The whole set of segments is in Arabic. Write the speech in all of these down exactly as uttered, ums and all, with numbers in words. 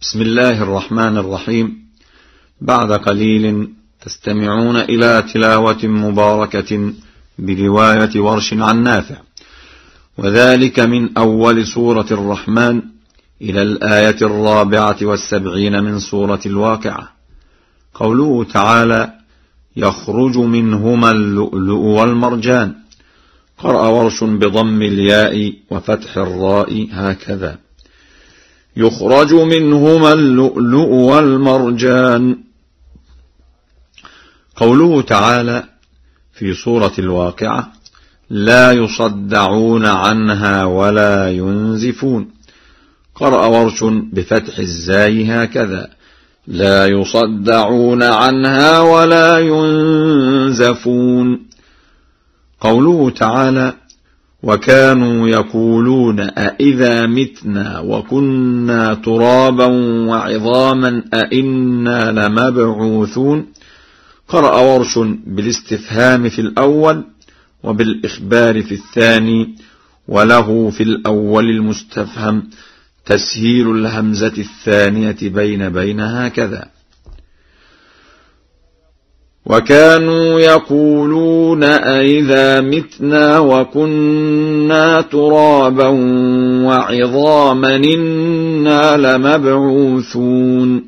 بسم الله الرحمن الرحيم. بعد قليل تستمعون إلى تلاوة مباركة برواية ورش عن نافع، وذلك من أول سورة الرحمن إلى الآية الرابعة والسبعين من سورة الواقعة. قوله تعالى: يخرج منهما اللؤلؤ والمرجان. قرأ ورش بضم الياء وفتح الراء هكذا: يخرج منهما اللؤلؤ والمرجان. قوله تعالى في سورة الواقعة: لا يصدعون عنها ولا ينزفون. قرأ ورش بفتح الزاي هكذا: لا يصدعون عنها ولا ينزفون. قوله تعالى: وكانوا يقولون أئذا متنا وكنا ترابا وعظاما أئنا لمبعوثون. قرأ ورش بالاستفهام في الأول وبالإخبار في الثاني، وله في الأول المستفهم تسهيل الهمزة الثانية بين بين هكذا: وكانوا يقولون أئذا متنا وكنا ترابا وعظاما إنا لمبعوثون.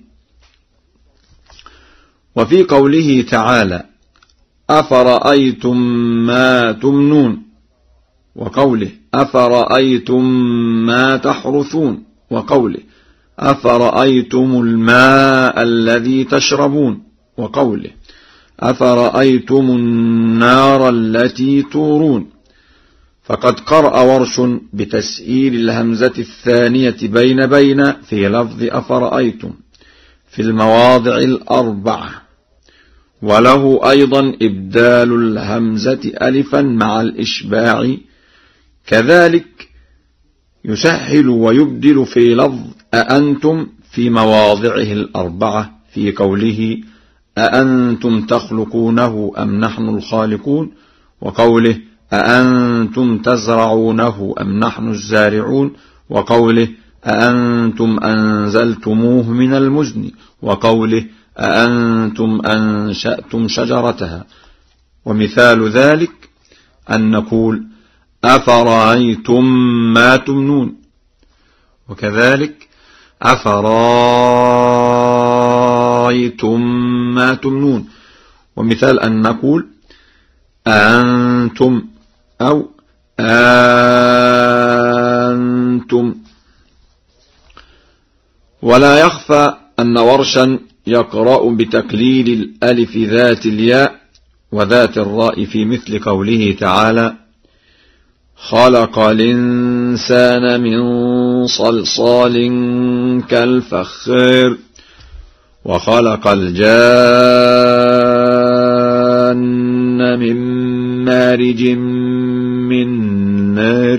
وفي قوله تعالى: أفرأيتم ما تمنون، وقوله: أفرأيتم ما تحرثون، وقوله: أفرأيتم الماء الذي تشربون، وقوله: أفرأيتم النار التي تورون. فقد قرأ ورش بتسهيل الهمزة الثانية بين بين في لفظ أفرأيتم في المواضع الأربعة، وله أيضا إبدال الهمزة ألفا مع الإشباع، كذلك يسهل ويبدل في لفظ أأنتم في مواضعه الأربعة في قوله: أأنتم تخلقونه أم نحن الخالقون، وقوله: أأنتم تزرعونه أم نحن الزارعون، وقوله: أأنتم أنزلتموه من المزن، وقوله: أأنتم أنشأتم شجرتها. ومثال ذلك أن نقول: أفرأيتم ما تمنون، وكذلك أفرأيتم ما تمنون. ومثال أن نقول: أنتم أو أنتم. ولا يخفى أن ورشا يقرأ بتقليل الألف ذات الياء وذات الراء في مثل قوله تعالى: خلق الإنسان من صلصال كالفخار، وخلق الجان من مارج من نار،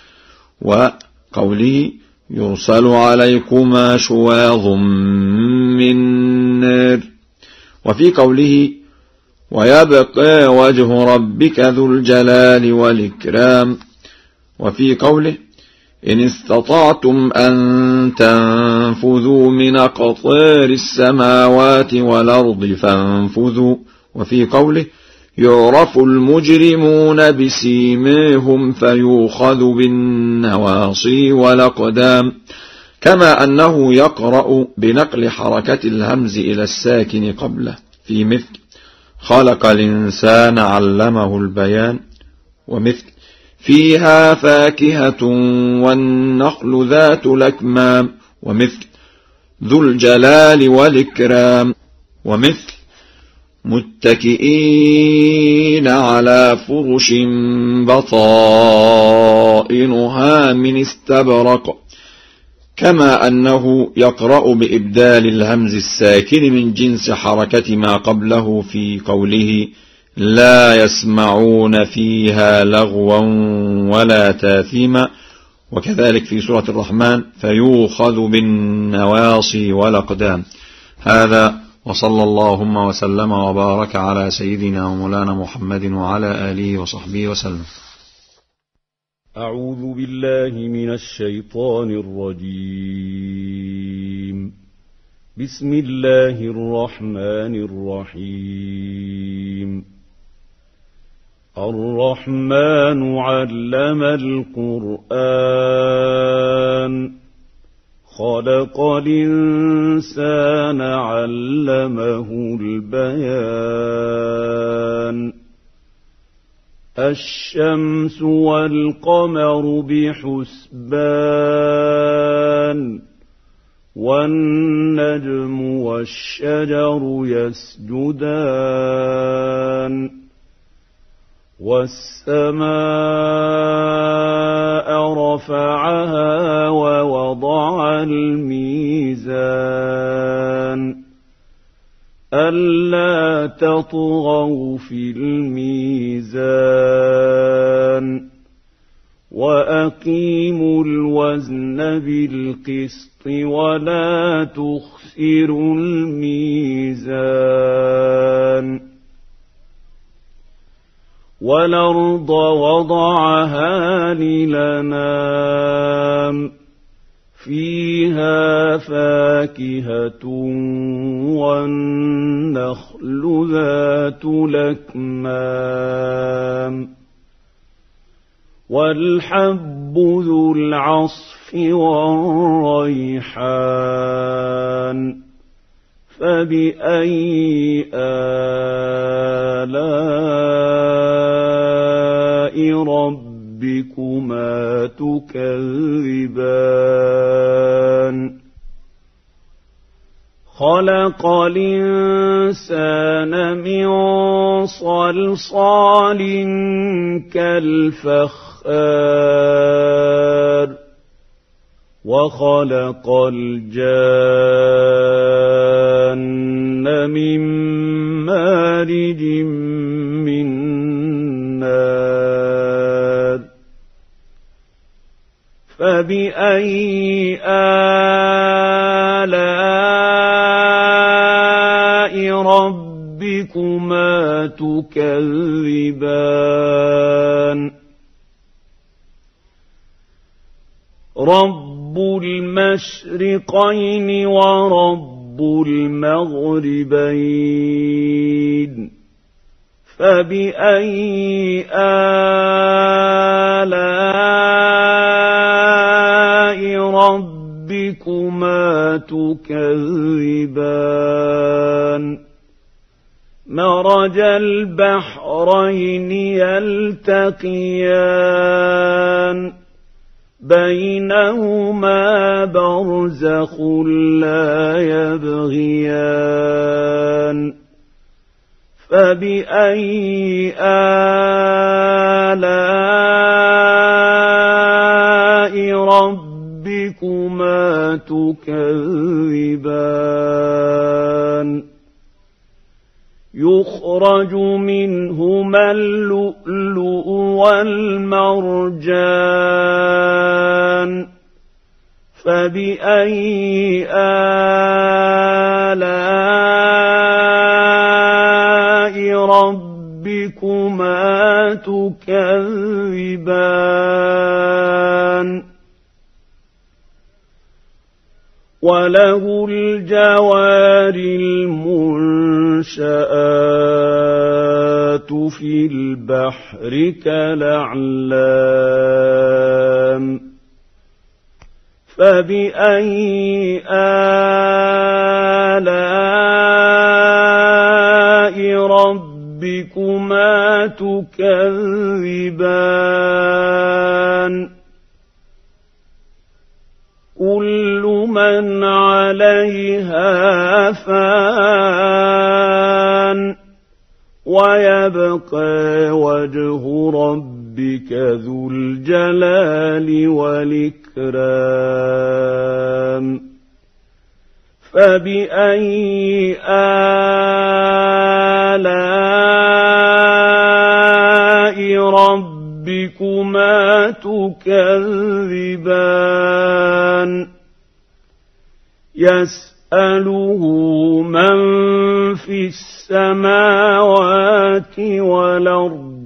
وقوله: يرسل عليكما شواظ من نار. وفي قوله: ويبقى وجه ربك ذو الجلال والإكرام. وفي قوله: إن استطعتم أن تنفذوا من أقطار السماوات والأرض فانفذوا. وفي قوله: يعرف المجرمون بسيماهم فيؤخذ بالنواصي والأقدام. كما أنه يقرأ بنقل حركة الهمز إلى الساكن قبله في مثل: خلق الإنسان علمه البيان، ومثل: فيها فاكهة والنخل ذات الأكمام، ومثل: ذو الجلال والإكرام، ومثل: متكئين على فرش بطائنها من استبرق. كما أنه يقرأ بإبدال الهمز الساكن من جنس حركة ما قبله في قوله: لا يسمعون فيها لغوا ولا تاثيما. وكذلك في سورة الرحمن: فيؤخذ بالنواصي والأقدام. هذا، وصلى اللهم وسلم وبارك على سيدنا ومولانا محمد وعلى آله وصحبه وسلم. أعوذ بالله من الشيطان الرجيم. بسم الله الرحمن الرحيم الرحمن علم القرآن خلق الإنسان علمه البيان الشمس والقمر بحسبان والنجم والشجر يسجدان والسماء رفعها ووضع الميزان ألا تطغوا في الميزان وأقيموا الوزن بالقسط ولا تخسروا الميزان والأرض وضعها للأنام فيها فاكهة والنخل ذات الأكمام والحب ذو العصف والريحان فبأي آلاء ربكما تكذبان خلق الإنسان من صلصال كالفخار وخلق الجان من مارج من نار فبأي آلاء ربكما تكذبان رب المشرقين ورب المغربين فبأي آلاء ربكما تكذبان مرج البحرين يلتقيان بينهما برزخ لا يبغيان فبأي آلاء ربكما تكذبان يخرج منهما اللؤلؤ والمرجان فبأي آلاء ربكما تكذبان وله الجوار المنشآت في البحر كالأعلام فبأي آلاء ربكما تكذبان كل من عليها فان ويبقى وجه ربك ذو الجلال والإكرام فبأي آلاء ربكما تكذبان يسأله من في السماوات والأرض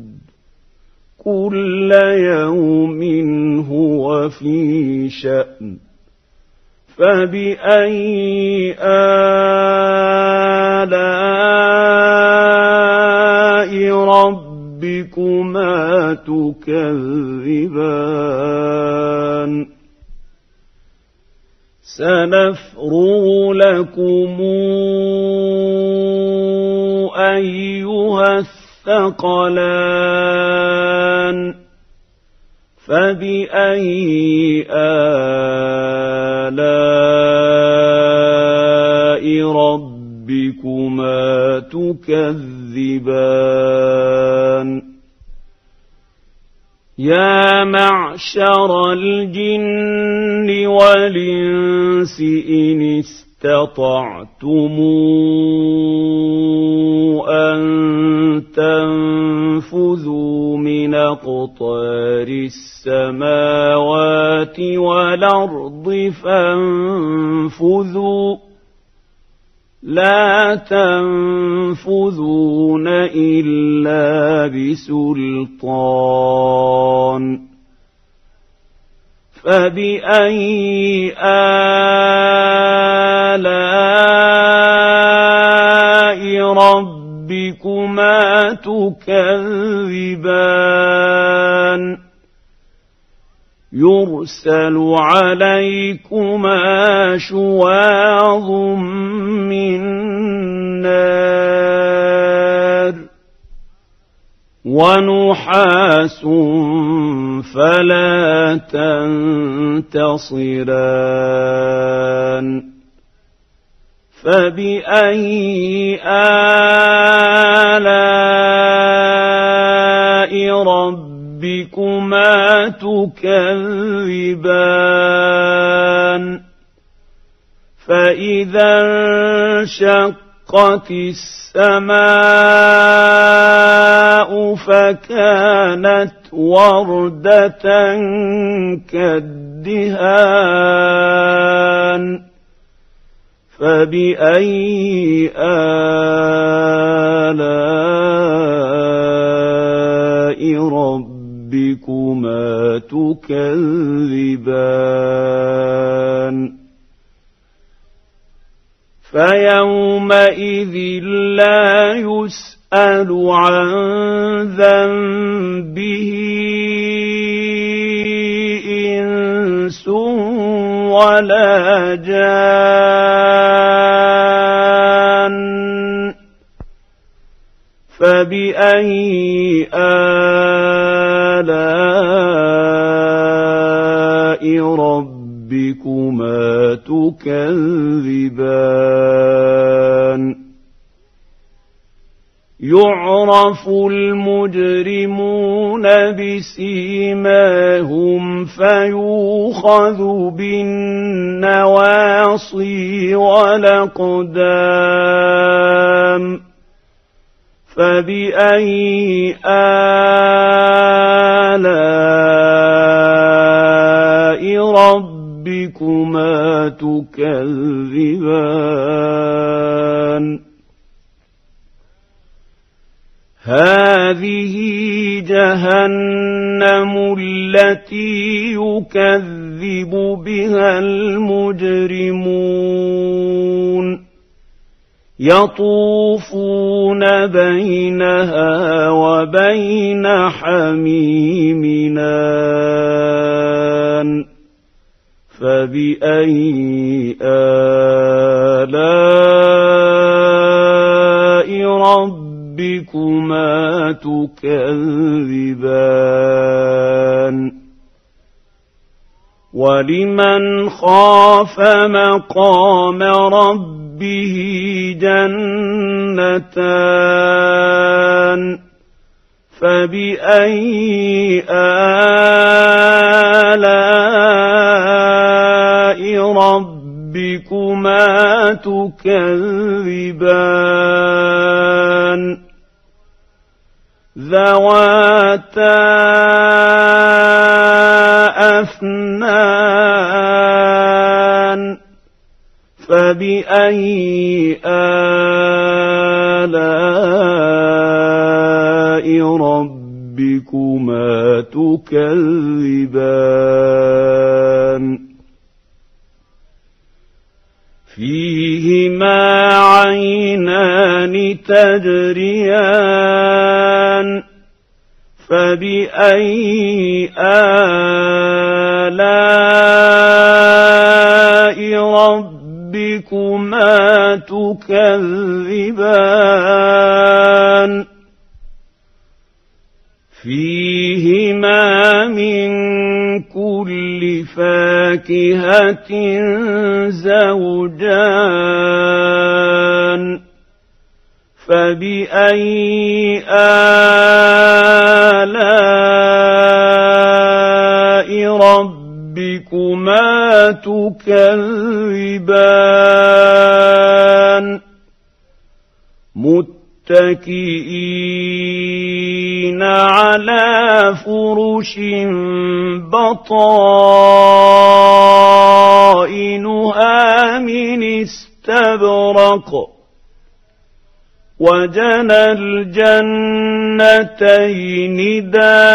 كل يوم هو في شأن فبأي آلاء ربكما تكذبان سنفرغ لكم أيها الثقلان فبأي آلاء ربكما تكذبان يا معشر الجن والإنس إن استطعتم أن تنفذوا من أقطار السماوات والأرض فانفذوا لا تنفذون إلا بسلطان فبأي آلاء ربكما تكذبان يرسل عليكما شواظ من نار ونحاس فلا تنتصران فبأي آلاء ربكما تكذبان فإذا انشقت السماء فكانت وردة كالدهان فبأي آلاء ربكما تكذبان فيومئذ لا يسأل عن ذنبه إنس ولا جان فبأي آلاء ربكما تكذبان يعرف المجرمون بسيماهم فيؤخذ بالنواصي والأقدام فبأي آلاء ربكما تكذبان هذه جهنم التي يكذب بها المجرمون يطوفون بينها وبين حميم آن فبأي آلاء ربكما تكذبان ولمن خاف مقام ربه جنتان فبأي آلاء ربكما تكذبان ذواتا أفنان فبأي آلاء ربكما تكذبان فيهما عينان تجريان فبأي آلاء ربكما تكذبان فيهما من كل فاكهة زوجان فبأي آلاء ربكما تكذبان متكئين على فرش بطائنها من استبرق وجنى الجنتين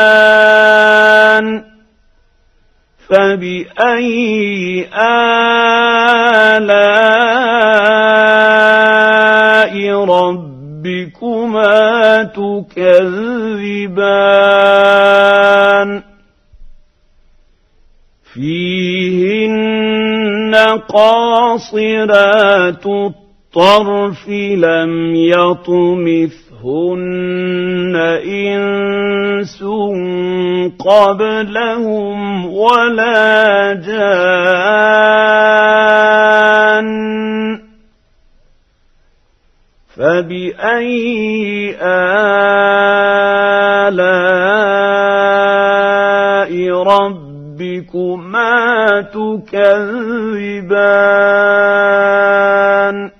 دان فبأي آلاء ربكما تكذبان فيهن قاصرات الطرف لم يطمثهن إنس قبلهم ولا جان فبأي آلاء ربكما تكذبان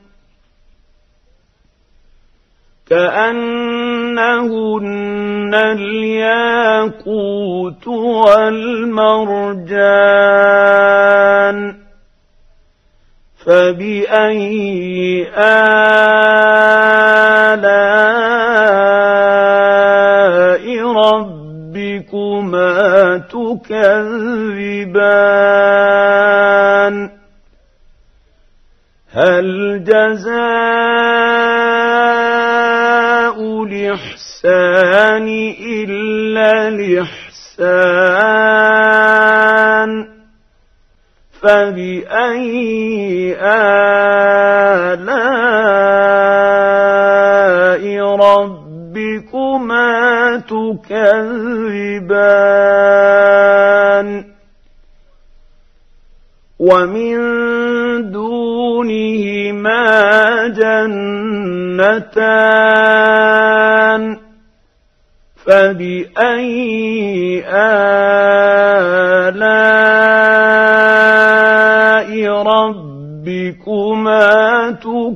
كأنهن الياقوت والمرجان فبأي آلاء ربكما تكذبان هل جزاء الإحسان إلا الإحسان فبأي آلاء ربكما تكذبان ومن دونهما جنتان فبأي آلاء ربكما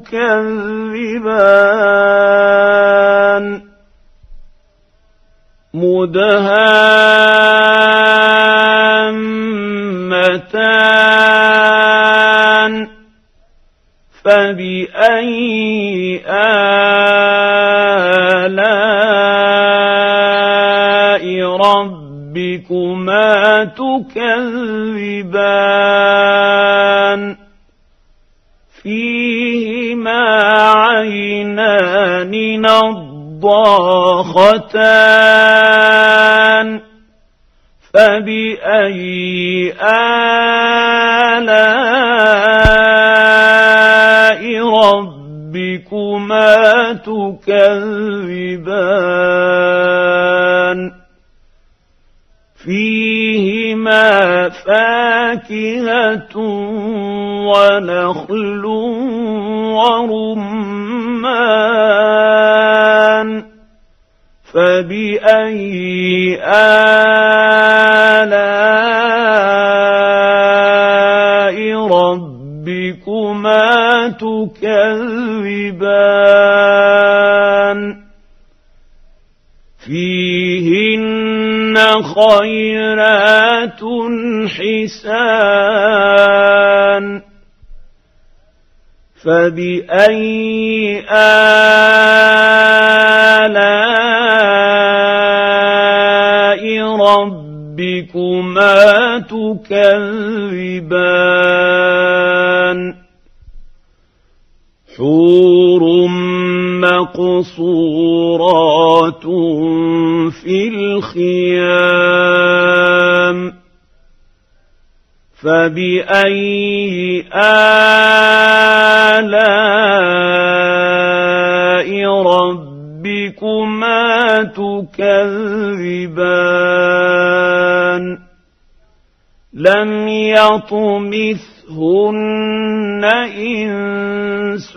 تكذبان مدهامتان فبأي آلاء ربكما تكذبان فيهما عينان نضاختان فبأي آلاء ربكما تكذبان فيهما فاكهة ونخل ورمان فبأي آلاء ربكما تكذبان فيهن خيرات حسان فبأي آلاء ربكما تكذبان حور مقصورات في الخيام فبأي آلاء ربكما تكذبان لم يطمثهن إنس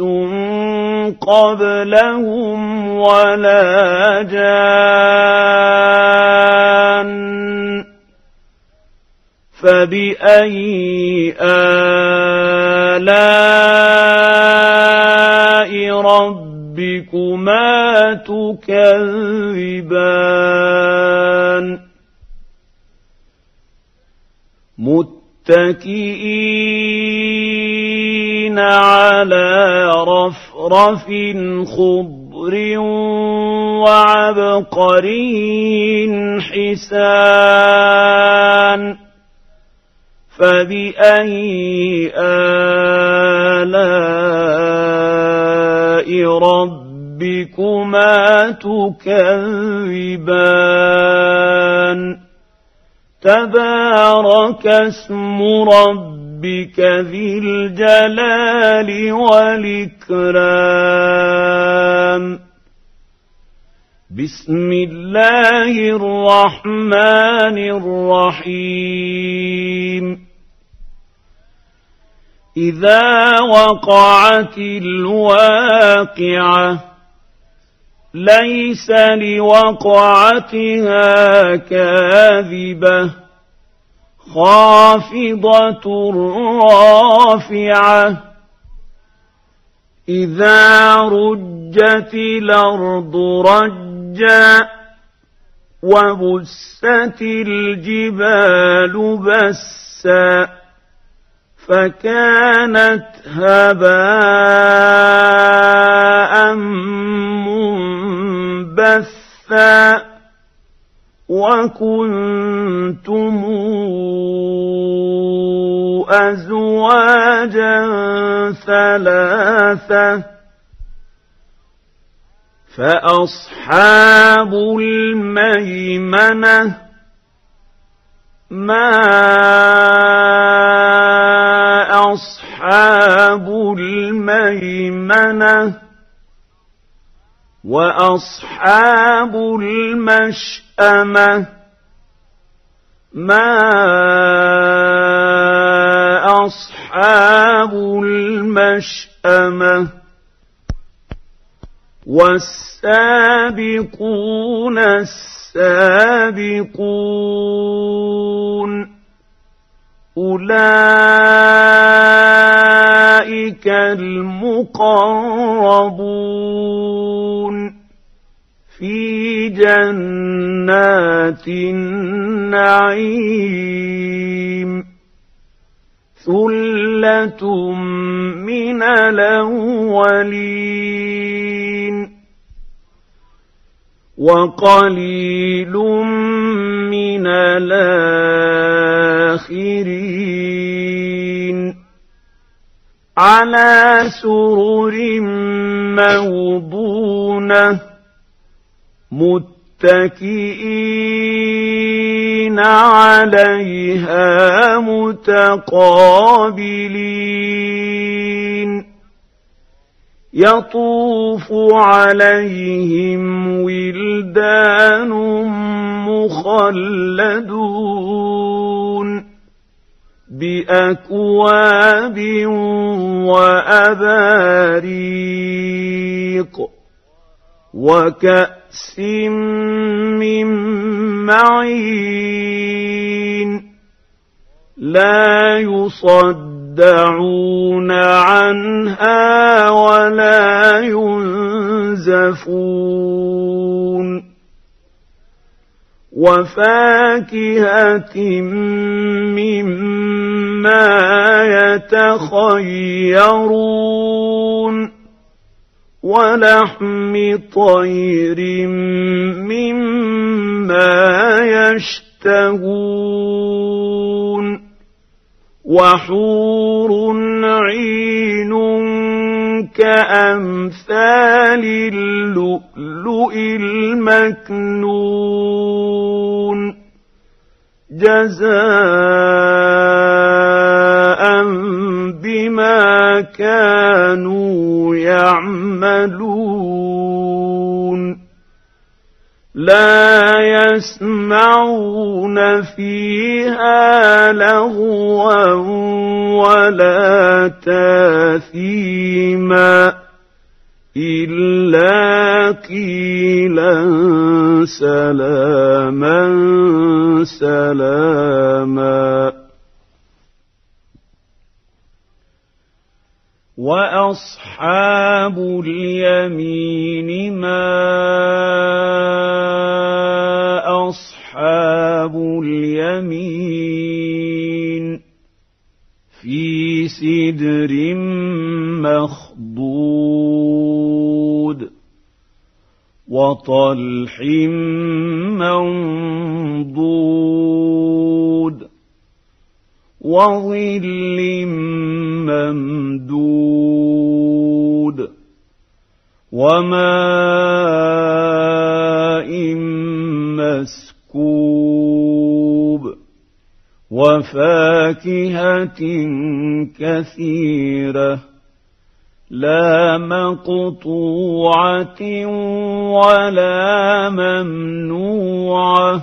قبلهم ولا جان فبأي آلاء ربكما تكذبان متكئين على رفرف خضر وعبقري حسان فبأي آلاء ربكما تكذبان تبارك اسم ربك ذي الجلال والإكرام بسم الله الرحمن الرحيم إذا وقعت الواقعة ليس لوقعتها كاذبة خافضة رافعة إذا رجت الأرض رجا وبست الجبال بسا فكانت هباء منبثا وكنتم أزواجا ثلاثة فأصحاب الميمنة ما أصحاب الميمنة وأصحاب المشأمة ما أصحاب المشأمة والسابقون السابقون أولئك المقربون في جنات النعيم ثلة من الأولين وقليل من الآخرين على سرر موضونة متكئين عليها متقابلين يطوف عليهم ولدان مخلدون بأكواب وأباريق وكأس من معين لا يصدعون عنها ولا ينزفون وفاكهة مما يتخيرون ولحم طير مما يشتهون وحور عين كأمثال اللؤلؤ المكنون جزاء بما كانوا يعملون لا يسمعون فيها لغوا ولا تاثيما إلا قيلا سلاما سلاما وأصحاب اليمين ما أصحاب اليمين في سدر مخضود وطلح منضود وظل ممدود وماء مسكوب وفاكهة كثيرة لا مقطوعة ولا ممنوعة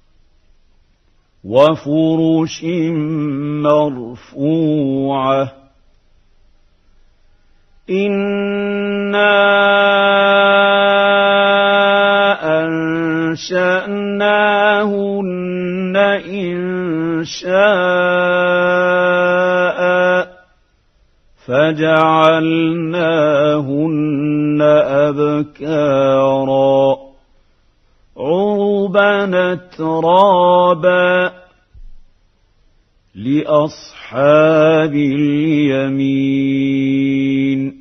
وفرش مرفوعة إنا أنشأناهن إنشاء فجعلناهن أبكارا عربا أترابا لأصحاب اليمين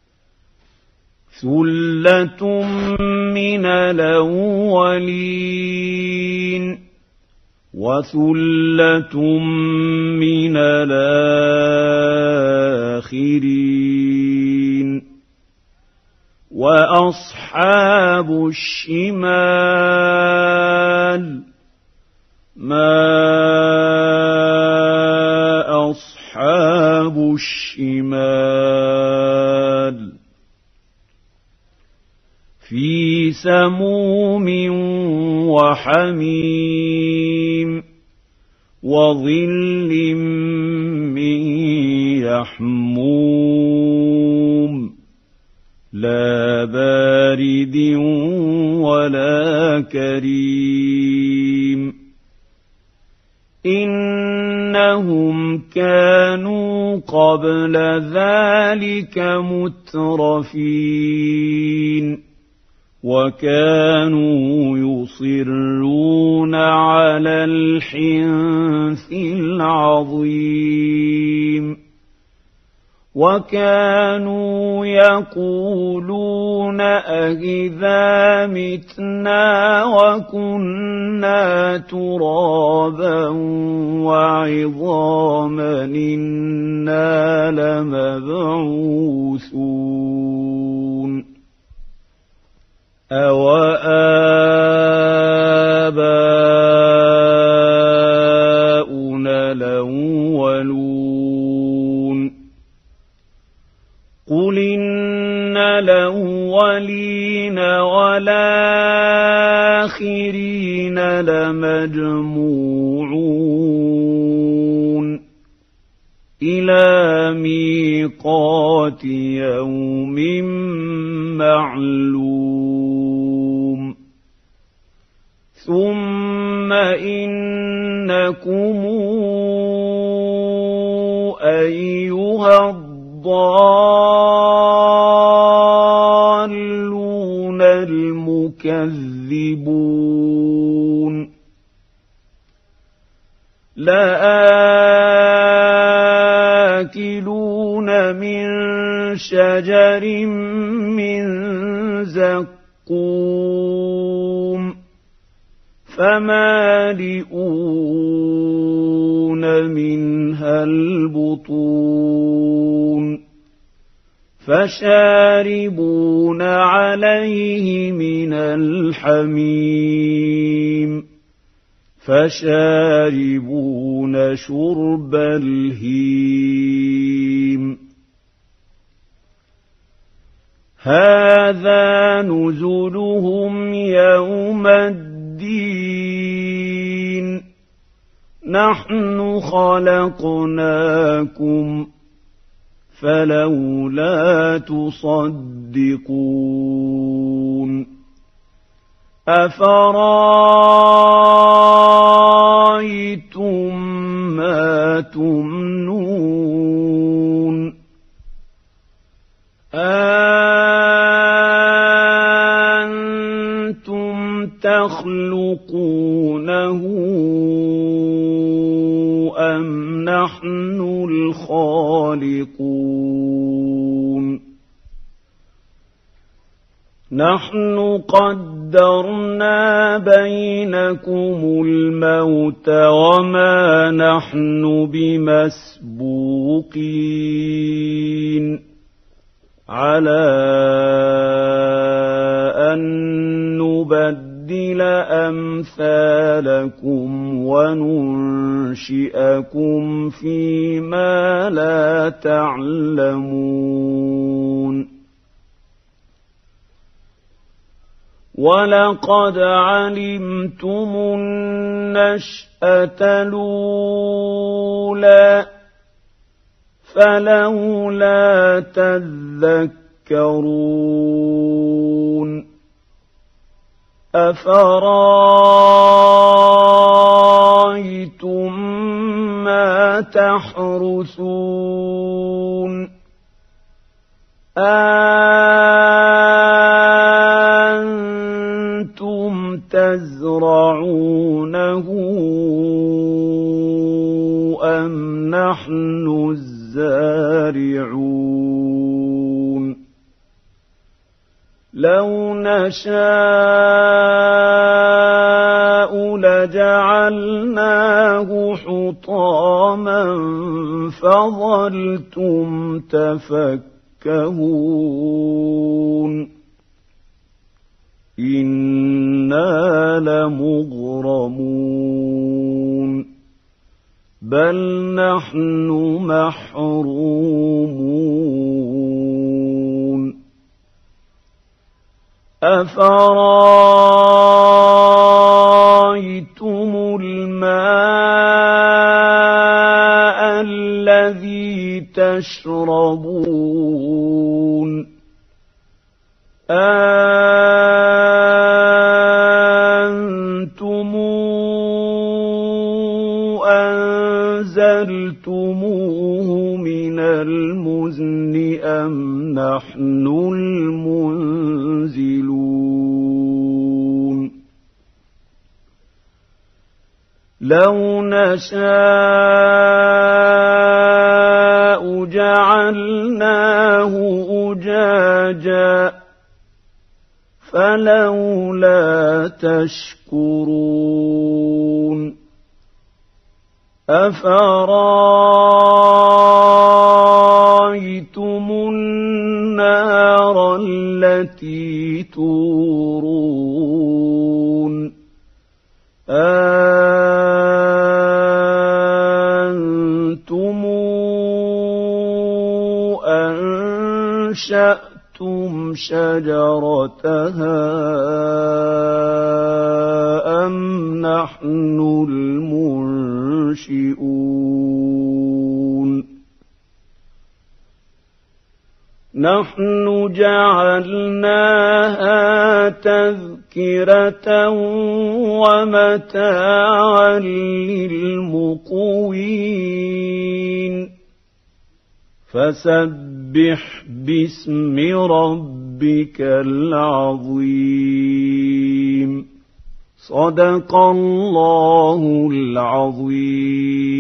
ثلة من الأولين وثلة من الآخرين وأصحاب الشمال ما أصحاب الشمال في سموم وحميم وظل من يحموم لا بارد ولا كريم إنهم كانوا قبل ذلك مترفين وكانوا يصرون على الحنث العظيم وكانوا يقولون أإذا متنا وكنا ترابا وعظاما إنا لمبعوثون أَوَآبَاؤُنَا الْأَوَّلُونَ قُلْ إِنَّ الْأَوَّلِينَ وَالْآخِرِينَ لَمَجْمُوعُونَ إِلَى مِيقَاتِ يَوْمٍ معلوم ثم إنكم أيها الضالون المكذبون لآكلون من شجر من زقوم فمالئون منها البطون فشاربون عليه من الحميم فشاربون شرب الهيم هذا نزلهم يوم الدين نحن خلقناكم فلولا تصدقون أفرأيتم ما تمنون أأنتم تخلقونه أم نحن الخالقون نحن قدرنا بينكم الموت وما نحن بمسبوقين على أن نبدل أمثالكم وننشئكم فيما لا تعلمون ولقد علمتم النشأة الأولى فلولا تذكرون أفرأيتم ما تحرثون أأنتم تزرعونه أم نحن الزارعون لو نشاء لجعلناه حطاما فظلتم تفكهون إنا لمغرمون بل نحن محرومون أفرأيتم الماء الذي تشربون أأنتم أنزلتموه من المزن أم نحن المنزلون لو نشاء جعلناه أجاجا فلولا تشكرون أفرأيتم النار التي تورون أأنتم أنشأتم شجرتها أم نحن المنشئون نحن جعلناها تذكرة ومتاعا للمقوين فسبح باسم ربك العظيم صدق الله العظيم.